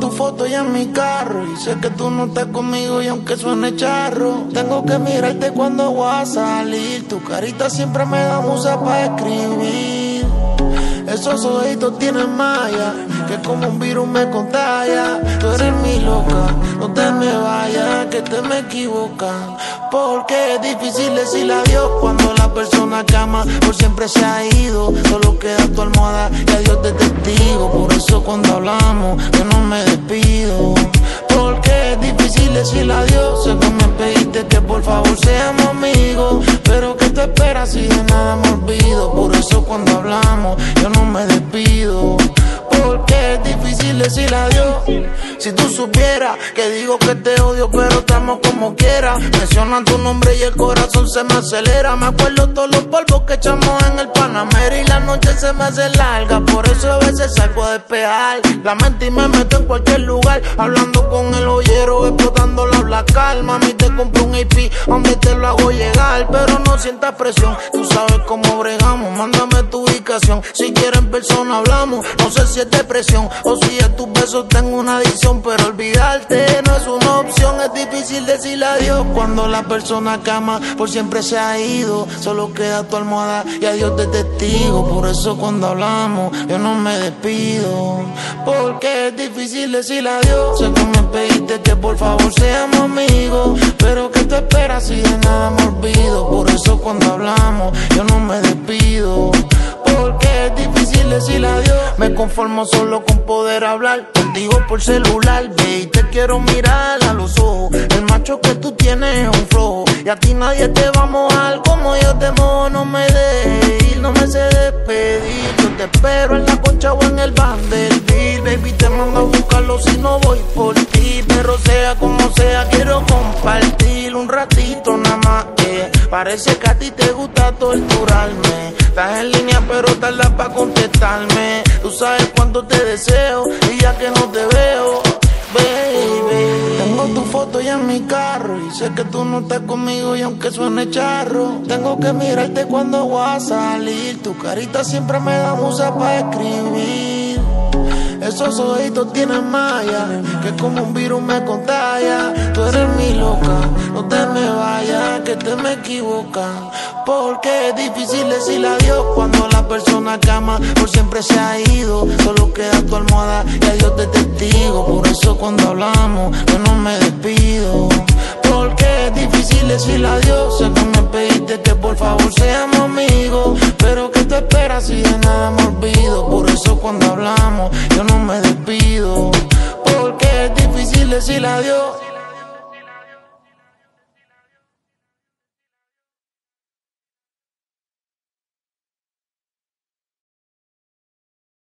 tu foto ya en mi carro y sé que tú no estás conmigo y aunque suene charro, tengo que mirarte cuando voy a salir. Tu carita siempre me da musa para escribir. Esos ojitos tienen malla, que como un virus me contagia. Tú eres mi loca, no te me vayas, que te me equivocas. Porque es difícil decir adiós cuando la persona que ama por siempre se ha ido. Solo queda tu almohada y adiós de testigo. Por eso cuando hablamos yo no me despido. Porque es difícil decir adiós. Sé que me pediste que por favor seamos amigos, pero que tú esperas si de nada me olvido. Por eso cuando hablamos yo no me despido. Porque es difícil decir adiós. Si tú supieras que digo que te odio, pero estamos como quiera. Mencionan tu nombre y el corazón se me acelera. Me acuerdo todos los polvos que echamos en el Panamera y la noche se me hace larga. Por eso a veces salgo a despejar la mente y me meto en cualquier lugar, hablando con el joyero, explotando la black calma. Mami, te compro un IP, donde te lo hago llegar, pero no sientas presión. Tú sabes cómo bregamos, mándame tu ubicación. Si quieres en persona hablamos. No sé si es depresión o si a tus besos tengo una adicción, pero olvidarte no es una opción. Es difícil decir adiós cuando la persona que ama por siempre se ha ido. Solo queda tu almohada y adiós de testigo. Por eso cuando hablamos yo no me despido. Porque es difícil decir adiós. Sé que me pediste que por favor seamos amigos, pero que tú esperas si de nada me olvido. Por eso cuando hablamos yo no me despido. Porque es difícil decir adiós. Me conformo solo con poder hablar contigo por celular, baby, te quiero mirar a los ojos. El macho que tú tienes es un flojo y a ti nadie te va a mojar como yo te mojo. No me dejes ir, no me sé despedir. Yo te espero en la concha o en el Vanderbilt, baby, te mando a buscarlo si no voy por ti. Pero sea como sea, quiero compartir un ratito nada más. Parece que a ti te gusta torturarme. Estás en línea pero tardas para contestarme. Tú sabes cuánto te deseo y ya que no te veo, baby. Tengo tu foto ya en mi carro y sé que tú no estás conmigo y aunque suene charro, tengo que mirarte cuando voy a salir. Tu carita siempre me da musa para escribir. Esos ojitos tienen malla, que como un virus me contagia. Tú eres mi loca, no te me vayas, que te me equivocas. Porque es difícil decir adiós cuando la persona que ama por siempre se ha ido. Solo queda tu almohada y adiós de testigo. Por eso cuando hablamos yo no me despido. Porque es difícil decir adiós. Sé que me pediste que por favor seamos amigos, pero que tú esperas si de nada me olvido. Por eso cuando hablamos yo no me despido. Porque es difícil decir adiós.